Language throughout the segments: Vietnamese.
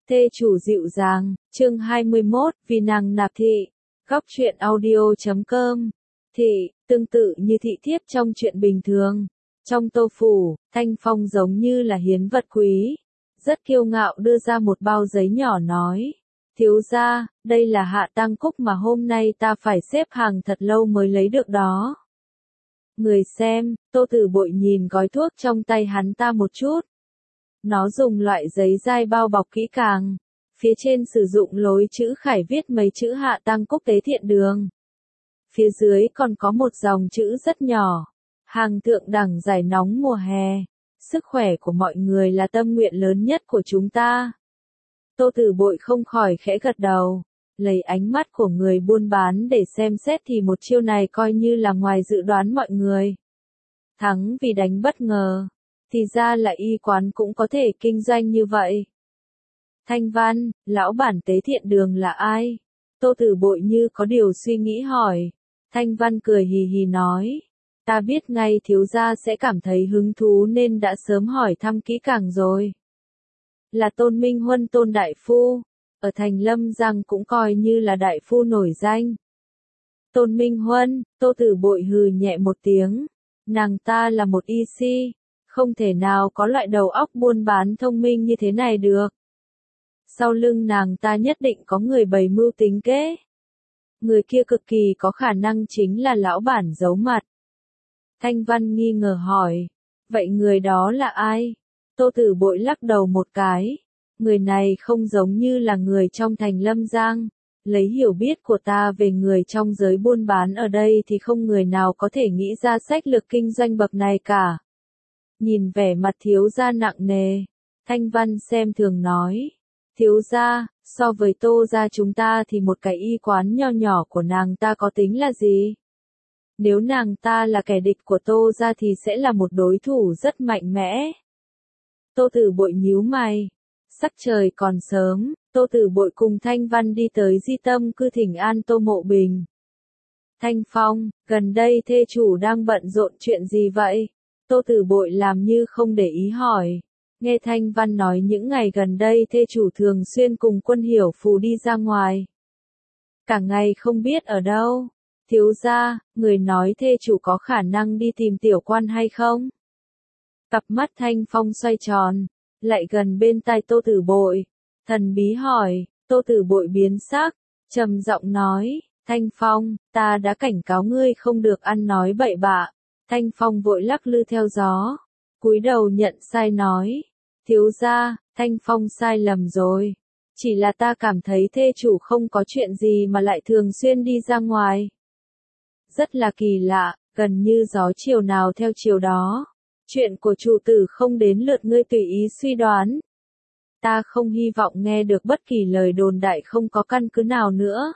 Thê chủ dịu dàng, chương 21, vì nàng nạp thị. Góc truyện audio.com. Thị, tương tự như thị thiếp trong chuyện bình thường. Trong tô phủ, Thanh Phong giống như là hiến vật quý. Rất kiêu ngạo đưa ra một bao giấy nhỏ nói. Thiếu gia, đây là hạ tang cúc mà hôm nay ta phải xếp hàng thật lâu mới lấy được đó. Người xem, Tô Tử Bội nhìn gói thuốc trong tay hắn ta một chút. Nó dùng loại giấy dai bao bọc kỹ càng. Phía trên sử dụng lối chữ khải viết mấy chữ hạ tang cúc tế thiện đường. Phía dưới còn có một dòng chữ rất nhỏ. Hàng thượng đẳng giải nóng mùa hè. Sức khỏe của mọi người là tâm nguyện lớn nhất của chúng ta. Tô Tử Bội không khỏi khẽ gật đầu. Lấy ánh mắt của người buôn bán để xem xét thì một chiêu này coi như là ngoài dự đoán mọi người. Thắng vì đánh bất ngờ. Thì ra là y quán cũng có thể kinh doanh như vậy. Thanh Văn, lão bản tế thiện đường là ai? Tô Tử Bội như có điều suy nghĩ hỏi. Thanh Văn cười hì hì nói. Ta biết ngay thiếu gia sẽ cảm thấy hứng thú nên đã sớm hỏi thăm kỹ càng rồi. Là Tôn Minh Huân Tôn Đại Phu. Ở thành Lâm Giang cũng coi như là đại phu nổi danh. Tôn Minh Huân, Tô Tử Bội hừ nhẹ một tiếng. Nàng ta là một y si. Không thể nào có loại đầu óc buôn bán thông minh như thế này được. Sau lưng nàng ta nhất định có người bày mưu tính kế. Người kia cực kỳ có khả năng chính là lão bản giấu mặt. Thanh Văn nghi ngờ hỏi. Vậy người đó là ai? Tô Tử Bội lắc đầu một cái. Người này không giống như là người trong thành Lâm Giang. Lấy hiểu biết của ta về người trong giới buôn bán ở đây thì không người nào có thể nghĩ ra sách lược kinh doanh bậc này cả. Nhìn vẻ mặt thiếu gia nặng nề, Thanh Văn xem thường nói. Thiếu gia, so với Tô gia chúng ta thì một cái y quán nho nhỏ của nàng ta có tính là gì? Nếu nàng ta là kẻ địch của Tô gia thì sẽ là một đối thủ rất mạnh mẽ. Tô Tử Bội nhíu mày. Sắc trời còn sớm, Tô Tử Bội cùng Thanh Văn đi tới di tâm cư thỉnh an Tô Mộ Bình. Thanh Phong, gần đây thê chủ đang bận rộn chuyện gì vậy? Tô Tử Bội làm như không để ý hỏi. Nghe Thanh Văn nói những ngày gần đây thê chủ thường xuyên cùng Quân Hiểu Phù đi ra ngoài. Cả ngày không biết ở đâu. Thiếu gia, người nói thê chủ có khả năng đi tìm tiểu quan hay không? Cặp mắt Thanh Phong xoay tròn, lại gần bên tai Tô Tử Bội. Thần bí hỏi, Tô Tử Bội biến sắc, trầm giọng nói, Thanh Phong, ta đã cảnh cáo ngươi không được ăn nói bậy bạ. Thanh Phong vội lắc lư theo gió, cúi đầu nhận sai nói, thiếu gia, Thanh Phong sai lầm rồi, chỉ là ta cảm thấy thê chủ không có chuyện gì mà lại thường xuyên đi ra ngoài. Rất là kỳ lạ, gần như gió chiều nào theo chiều đó, chuyện của chủ tử không đến lượt ngươi tùy ý suy đoán. Ta không hy vọng nghe được bất kỳ lời đồn đại không có căn cứ nào nữa.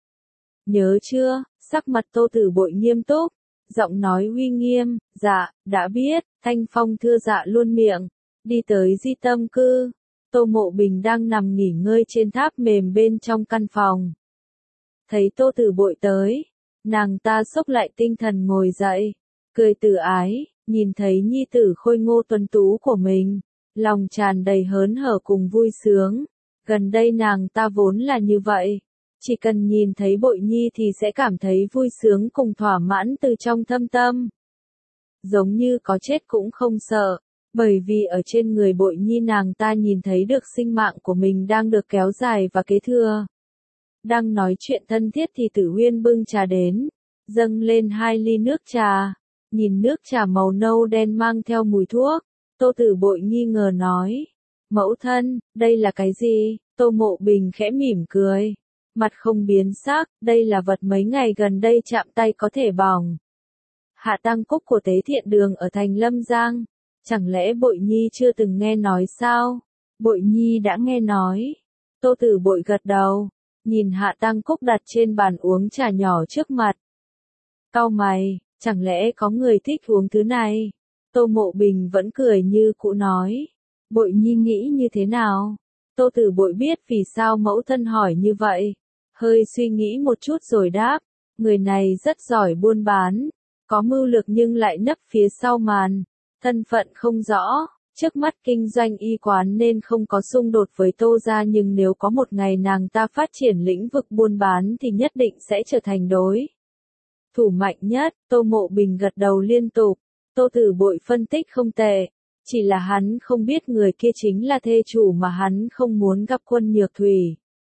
Nhớ chưa, sắc mặt Tô Tử Bội nghiêm túc. Giọng nói uy nghiêm, dạ, đã biết, Thanh Phong thưa dạ luôn miệng, đi tới di tâm cư. Tô Mộ Bình đang nằm nghỉ ngơi trên tháp mềm bên trong căn phòng. Thấy Tô Tử Bội tới, nàng ta xốc lại tinh thần ngồi dậy, cười từ ái, nhìn thấy nhi tử khôi ngô tuấn tú của mình, lòng tràn đầy hớn hở cùng vui sướng. Gần đây nàng ta vốn là như vậy. Chỉ cần nhìn thấy Bội Nhi thì sẽ cảm thấy vui sướng cùng thỏa mãn từ trong thâm tâm. Giống như có chết cũng không sợ, bởi vì ở trên người Bội Nhi nàng ta nhìn thấy được sinh mạng của mình đang được kéo dài và kế thừa. Đang nói chuyện thân thiết thì Tử Huyên bưng trà đến, dâng lên 2 ly nước trà. Nhìn nước trà màu nâu đen mang theo mùi thuốc, Tô Tử Bội nghi ngờ nói. Mẫu thân, đây là cái gì? Tô Mộ Bình khẽ mỉm cười. Mặt không biến sắc, đây là vật mấy ngày gần đây chạm tay có thể bỏng. Hạ tang cúc của tế thiện đường ở thành Lâm Giang. Chẳng lẽ Bội Nhi chưa từng nghe nói sao? Bội Nhi đã nghe nói. Tô Tử Bội gật đầu, nhìn hạ tang cúc đặt trên bàn uống trà nhỏ trước mặt. Cau mày, chẳng lẽ có người thích uống thứ này? Tô Mộ Bình vẫn cười như cũ nói. Bội Nhi nghĩ như thế nào? Tô Tử Bội biết vì sao mẫu thân hỏi như vậy. Hơi suy nghĩ một chút rồi đáp, người này rất giỏi buôn bán, có mưu lược nhưng lại nấp phía sau màn, thân phận không rõ, Trước mắt kinh doanh y quán nên không có xung đột với Tô gia, nhưng nếu có một ngày nàng ta phát triển lĩnh vực buôn bán thì nhất định sẽ trở thành đối thủ mạnh nhất. Tô Mộ Bình gật đầu liên tục. Tô Tử Bội phân tích không tệ. Chỉ là hắn không biết người kia chính là thê chủ mà hắn không muốn gặp. Quân Nhược Thủy.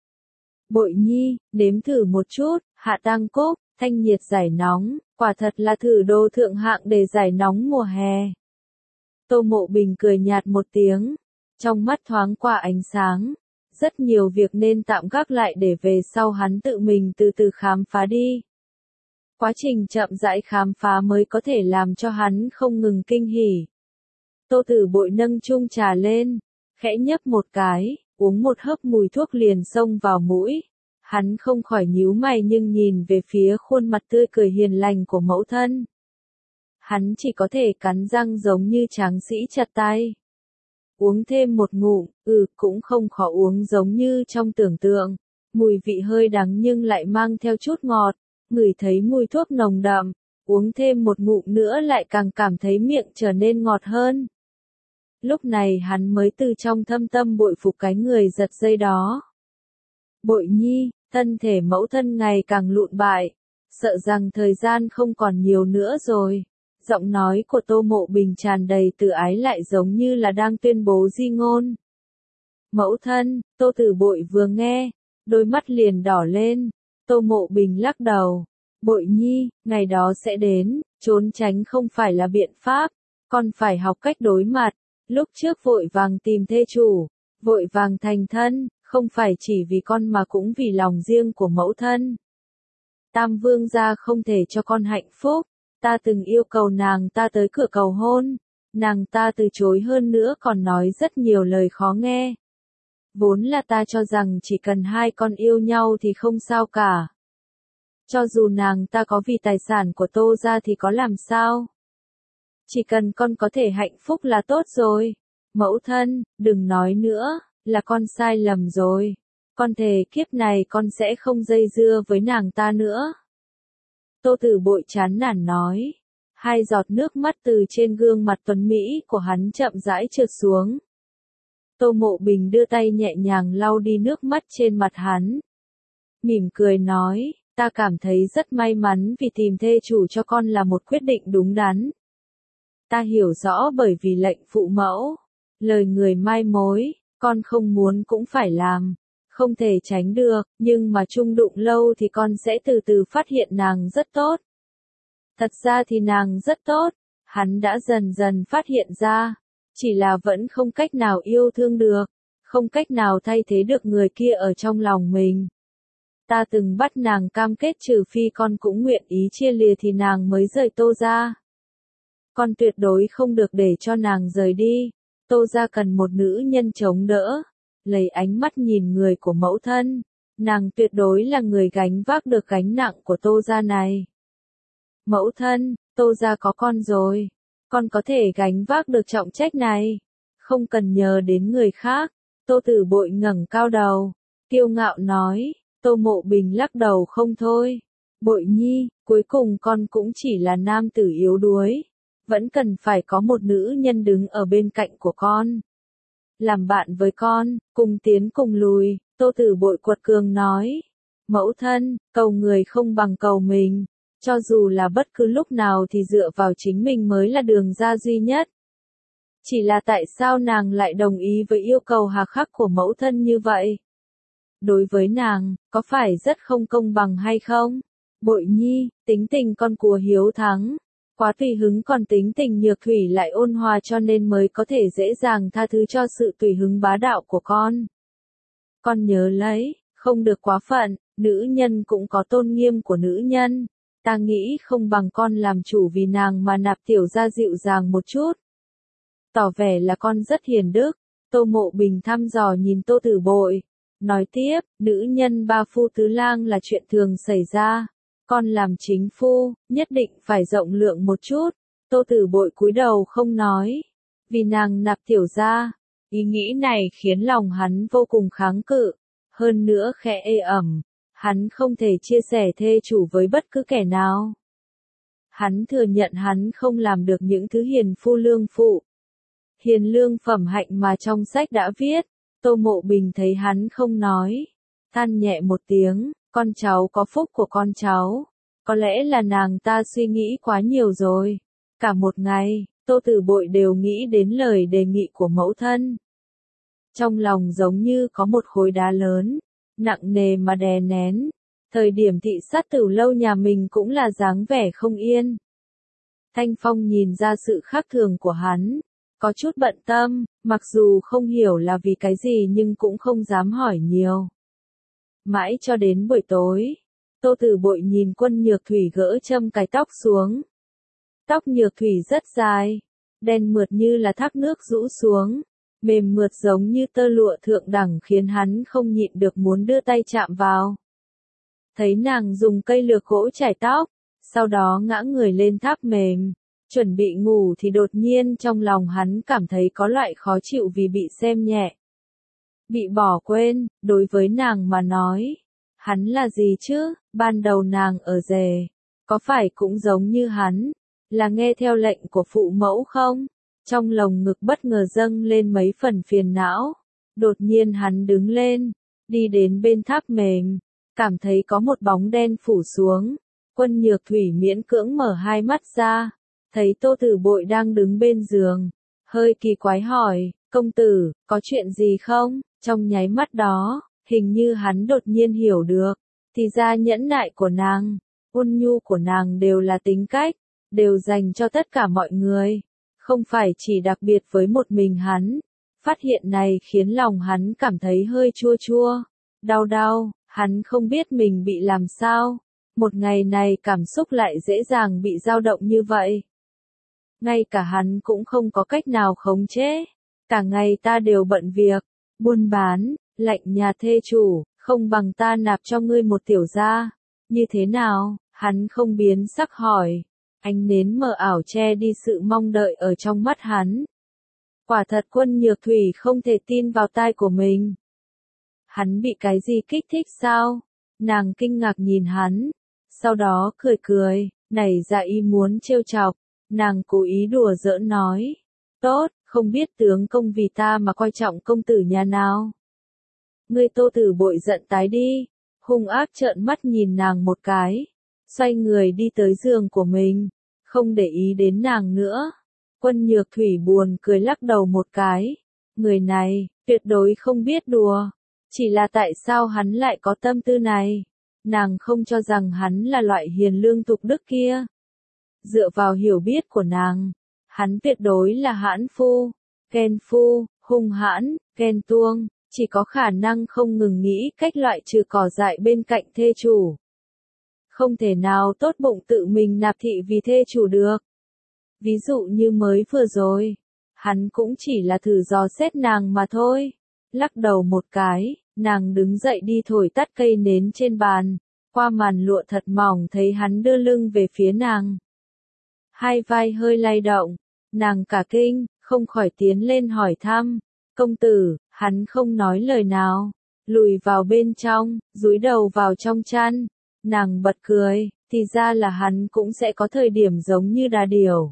Bội nhi, nếm thử một chút, hạ tang cúc, thanh nhiệt giải nóng, quả thật là thử đồ thượng hạng để giải nóng mùa hè. Tô Mộ Bình cười nhạt một tiếng, trong mắt thoáng qua ánh sáng. Rất nhiều việc nên tạm gác lại để về sau hắn tự mình từ từ khám phá đi. Quá trình chậm rãi khám phá mới có thể làm cho hắn không ngừng kinh hỉ. Tô Tử Bội nâng chung trà lên, khẽ nhấp một cái, uống một hớp mùi thuốc liền xông vào mũi. Hắn không khỏi nhíu mày nhưng nhìn về phía khuôn mặt tươi cười hiền lành của mẫu thân. Hắn chỉ có thể cắn răng giống như tráng sĩ chặt tay. Uống thêm một ngụm, cũng không khó uống giống như trong tưởng tượng. Mùi vị hơi đắng nhưng lại mang theo chút ngọt, ngửi thấy mùi thuốc nồng đậm. Uống thêm một ngụm nữa lại càng cảm thấy miệng trở nên ngọt hơn. Lúc này hắn mới từ trong thâm tâm bội phục cái người giật dây đó. Bội nhi, thân thể mẫu thân ngày càng lụn bại, sợ rằng thời gian không còn nhiều nữa rồi. Giọng nói của Tô Mộ Bình tràn đầy từ ái lại giống như là đang tuyên bố di ngôn. Mẫu thân, Tô Tử Bội vừa nghe, đôi mắt liền đỏ lên. Tô Mộ Bình lắc đầu. Bội nhi, ngày đó sẽ đến, trốn tránh không phải là biện pháp, con phải học cách đối mặt. Lúc trước vội vàng tìm thê chủ, vội vàng thành thân, không phải chỉ vì con mà cũng vì lòng riêng của mẫu thân. Tam Vương gia không thể cho con hạnh phúc, ta từng yêu cầu nàng ta tới cửa cầu hôn, nàng ta từ chối hơn nữa còn nói rất nhiều lời khó nghe. Vốn là ta cho rằng chỉ cần hai con yêu nhau thì không sao cả. Cho dù nàng ta có vì tài sản của Tô gia thì có làm sao? Chỉ cần con có thể hạnh phúc là tốt rồi. Mẫu thân, đừng nói nữa, là con sai lầm rồi. Con thề kiếp này con sẽ không dây dưa với nàng ta nữa. Tô Tử Bội chán nản nói. Hai giọt nước mắt từ trên gương mặt tuấn Mỹ của hắn chậm rãi trượt xuống. Tô Mộ Bình đưa tay nhẹ nhàng lau đi nước mắt trên mặt hắn. Mỉm cười nói, ta cảm thấy rất may mắn vì tìm thê chủ cho con là một quyết định đúng đắn. Ta hiểu rõ bởi vì lệnh phụ mẫu, lời người mai mối, con không muốn cũng phải làm, không thể tránh được, nhưng mà chung đụng lâu thì con sẽ từ từ phát hiện nàng rất tốt. Thật ra thì nàng rất tốt, hắn đã dần dần phát hiện ra, chỉ là vẫn không cách nào yêu thương được, không cách nào thay thế được người kia ở trong lòng mình. Ta từng bắt nàng cam kết trừ phi con cũng nguyện ý chia lìa thì nàng mới rời Tô gia. Con tuyệt đối không được để cho nàng rời đi. Tô gia cần một nữ nhân chống đỡ. Lấy ánh mắt nhìn người của mẫu thân, nàng tuyệt đối là người gánh vác được gánh nặng của Tô gia này. Mẫu thân, Tô gia có con rồi, con có thể gánh vác được trọng trách này, không cần nhờ đến người khác. Tô Tử Bội ngẩng cao đầu, kiêu ngạo nói. Tô Mộ Bình lắc đầu không thôi. Bội nhi, cuối cùng con cũng chỉ là nam tử yếu đuối, vẫn cần phải có một nữ nhân đứng ở bên cạnh của con. Làm bạn với con, cùng tiến cùng lùi. Tô Tử Bội quật cường nói. Mẫu thân, cầu người không bằng cầu mình, cho dù là bất cứ lúc nào thì dựa vào chính mình mới là đường ra duy nhất. Chỉ là tại sao nàng lại đồng ý với yêu cầu hà khắc của mẫu thân như vậy? Đối với nàng, có phải rất không công bằng hay không? Bội nhi, tính tình con của hiếu thắng, quá tùy hứng, còn tính tình Nhược Thủy lại ôn hòa cho nên mới có thể dễ dàng tha thứ cho sự tùy hứng bá đạo của con. Con nhớ lấy, không được quá phận, nữ nhân cũng có tôn nghiêm của nữ nhân. Ta nghĩ không bằng con làm chủ vì nàng mà nạp tiểu gia dịu dàng một chút. Tỏ vẻ là con rất hiền đức. Tô Mộ Bình thăm dò nhìn Tô Tử Bội, nói tiếp, nữ nhân ba phu tứ lang là chuyện thường xảy ra. Con làm chính phu, nhất định phải rộng lượng một chút. Tô Tử Bội cúi đầu không nói, vì nàng nạp tiểu gia. Ý nghĩ này khiến lòng hắn vô cùng kháng cự, hơn nữa khẽ ê ẩm, hắn không thể chia sẻ thê chủ với bất cứ kẻ nào. Hắn thừa nhận hắn không làm được những thứ hiền phu lương phụ. hiền lương phẩm hạnh mà trong sách đã viết. Tô Mộ Bình thấy hắn không nói, than nhẹ một tiếng, con cháu có phúc của con cháu. Có lẽ là nàng ta suy nghĩ quá nhiều rồi. Cả một ngày, Tô Tử Bội đều nghĩ đến lời đề nghị của mẫu thân. Trong lòng giống như có một khối đá lớn, nặng nề mà đè nén. Thời điểm thị sát Tử Lâu nhà mình cũng là dáng vẻ không yên. Thanh Phong nhìn ra sự khác thường của hắn, có chút bận tâm, mặc dù không hiểu là vì cái gì nhưng cũng không dám hỏi nhiều. Mãi cho đến buổi tối, Tô Tử Bội nhìn Quân Nhược Thủy gỡ châm cài tóc xuống. Tóc Nhược Thủy rất dài, đen mượt như là thác nước rũ xuống, mềm mượt giống như tơ lụa thượng đẳng khiến hắn không nhịn được muốn đưa tay chạm vào. Thấy nàng dùng cây lược gỗ chải tóc, sau đó ngã người lên tháp mềm, chuẩn bị ngủ thì đột nhiên trong lòng hắn cảm thấy có loại khó chịu vì bị xem nhẹ. Bị bỏ quên, đối với nàng mà nói, hắn là gì chứ? Ban đầu nàng ở rể, có phải cũng giống như hắn, là nghe theo lệnh của phụ mẫu không? Trong lồng ngực bất ngờ dâng lên mấy phần phiền não. Đột nhiên hắn đứng lên, đi đến bên tháp mềm, cảm thấy có một bóng đen phủ xuống. Quân Nhược Thủy miễn cưỡng mở hai mắt ra, thấy Tô Tử Bội đang đứng bên giường, hơi kỳ quái hỏi, công tử, có chuyện gì không? Trong nháy mắt đó, hình như hắn đột nhiên hiểu được, thì ra nhẫn nại của nàng, ôn nhu của nàng đều là tính cách, đều dành cho tất cả mọi người, không phải chỉ đặc biệt với một mình hắn. Phát hiện này khiến lòng hắn cảm thấy hơi chua chua, đau đau, hắn không biết mình bị làm sao. Một ngày này cảm xúc lại dễ dàng bị dao động như vậy. Ngay cả hắn cũng không có cách nào khống chế. Cả ngày ta đều bận việc, buôn bán, lạnh nhà thê chủ, không bằng ta nạp cho ngươi một tiểu gia. Như thế nào? Hắn không biến sắc hỏi. Ánh nến mờ ảo che đi sự mong đợi ở trong mắt hắn. Quả thật Quân Nhược Thủy không thể tin vào tai của mình. Hắn bị cái gì kích thích sao? Nàng kinh ngạc nhìn hắn. Sau đó cười cười, nảy ra ý muốn trêu chọc. Nàng cố ý đùa giỡn nói. Tốt, không biết tướng công vì ta mà coi trọng công tử nhà nào. Ngươi Tô Tử Bội giận tái đi, hung ác trợn mắt nhìn nàng một cái, xoay người đi tới giường của mình, không để ý đến nàng nữa. Quân Nhược Thủy buồn cười lắc đầu một cái, người này, tuyệt đối không biết đùa, chỉ là tại sao hắn lại có tâm tư này, nàng không cho rằng hắn là loại hiền lương tục đức kia. Dựa vào hiểu biết của nàng, hắn tuyệt đối là hãn phu, ghen phu, hung hãn, ghen tuông, chỉ có khả năng không ngừng nghĩ cách loại trừ cỏ dại bên cạnh thê chủ. Không thể nào tốt bụng tự mình nạp thị vì thê chủ được. Ví dụ như mới vừa rồi, hắn cũng chỉ là thử dò xét nàng mà thôi. Lắc đầu một cái, nàng đứng dậy đi thổi tắt cây nến trên bàn, qua màn lụa thật mỏng thấy hắn đưa lưng về phía nàng. Hai vai hơi lay động, nàng cả kinh, không khỏi tiến lên hỏi thăm, công tử, hắn không nói lời nào, lùi vào bên trong, dúi đầu vào trong chăn, nàng bật cười, thì ra là hắn cũng sẽ có thời điểm giống như đà điểu.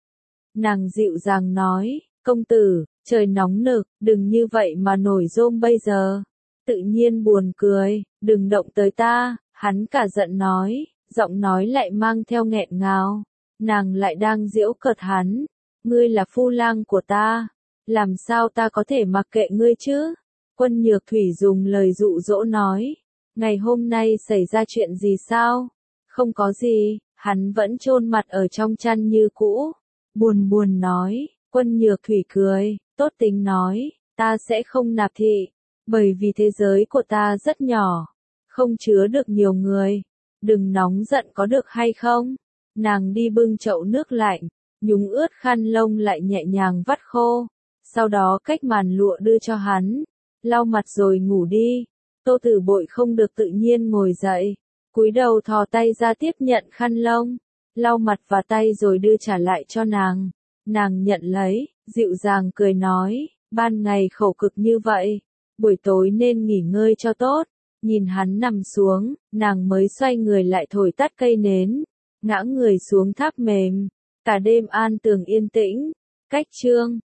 Nàng dịu dàng nói, công tử, trời nóng nực, đừng như vậy mà nổi rôm bây giờ. Tự nhiên buồn cười, đừng động tới ta, hắn cả giận nói, giọng nói lại mang theo nghẹn ngào. Nàng lại đang giễu cợt hắn, ngươi là phu lang của ta, làm sao ta có thể mặc kệ ngươi chứ? Quân Nhược Thủy dùng lời dụ dỗ nói, ngày hôm nay xảy ra chuyện gì sao? Không có gì, hắn vẫn chôn mặt ở trong chăn như cũ, buồn buồn nói. Quân Nhược Thủy cười, tốt tính nói, ta sẽ không nạp thị, bởi vì thế giới của ta rất nhỏ, không chứa được nhiều người, đừng nóng giận có được hay không? Nàng đi bưng chậu nước lạnh, nhúng ướt khăn lông lại nhẹ nhàng vắt khô, sau đó cách màn lụa đưa cho hắn, lau mặt rồi ngủ đi. Tô Tử Bội không được tự nhiên ngồi dậy, cúi đầu thò tay ra tiếp nhận khăn lông, lau mặt và tay rồi đưa trả lại cho nàng. Nàng nhận lấy, dịu dàng cười nói, ban ngày khổ cực như vậy, buổi tối nên nghỉ ngơi cho tốt. Nhìn hắn nằm xuống, nàng mới xoay người lại thổi tắt cây nến, ngã người xuống tháp mềm. Cả đêm an tường yên tĩnh. Cách chương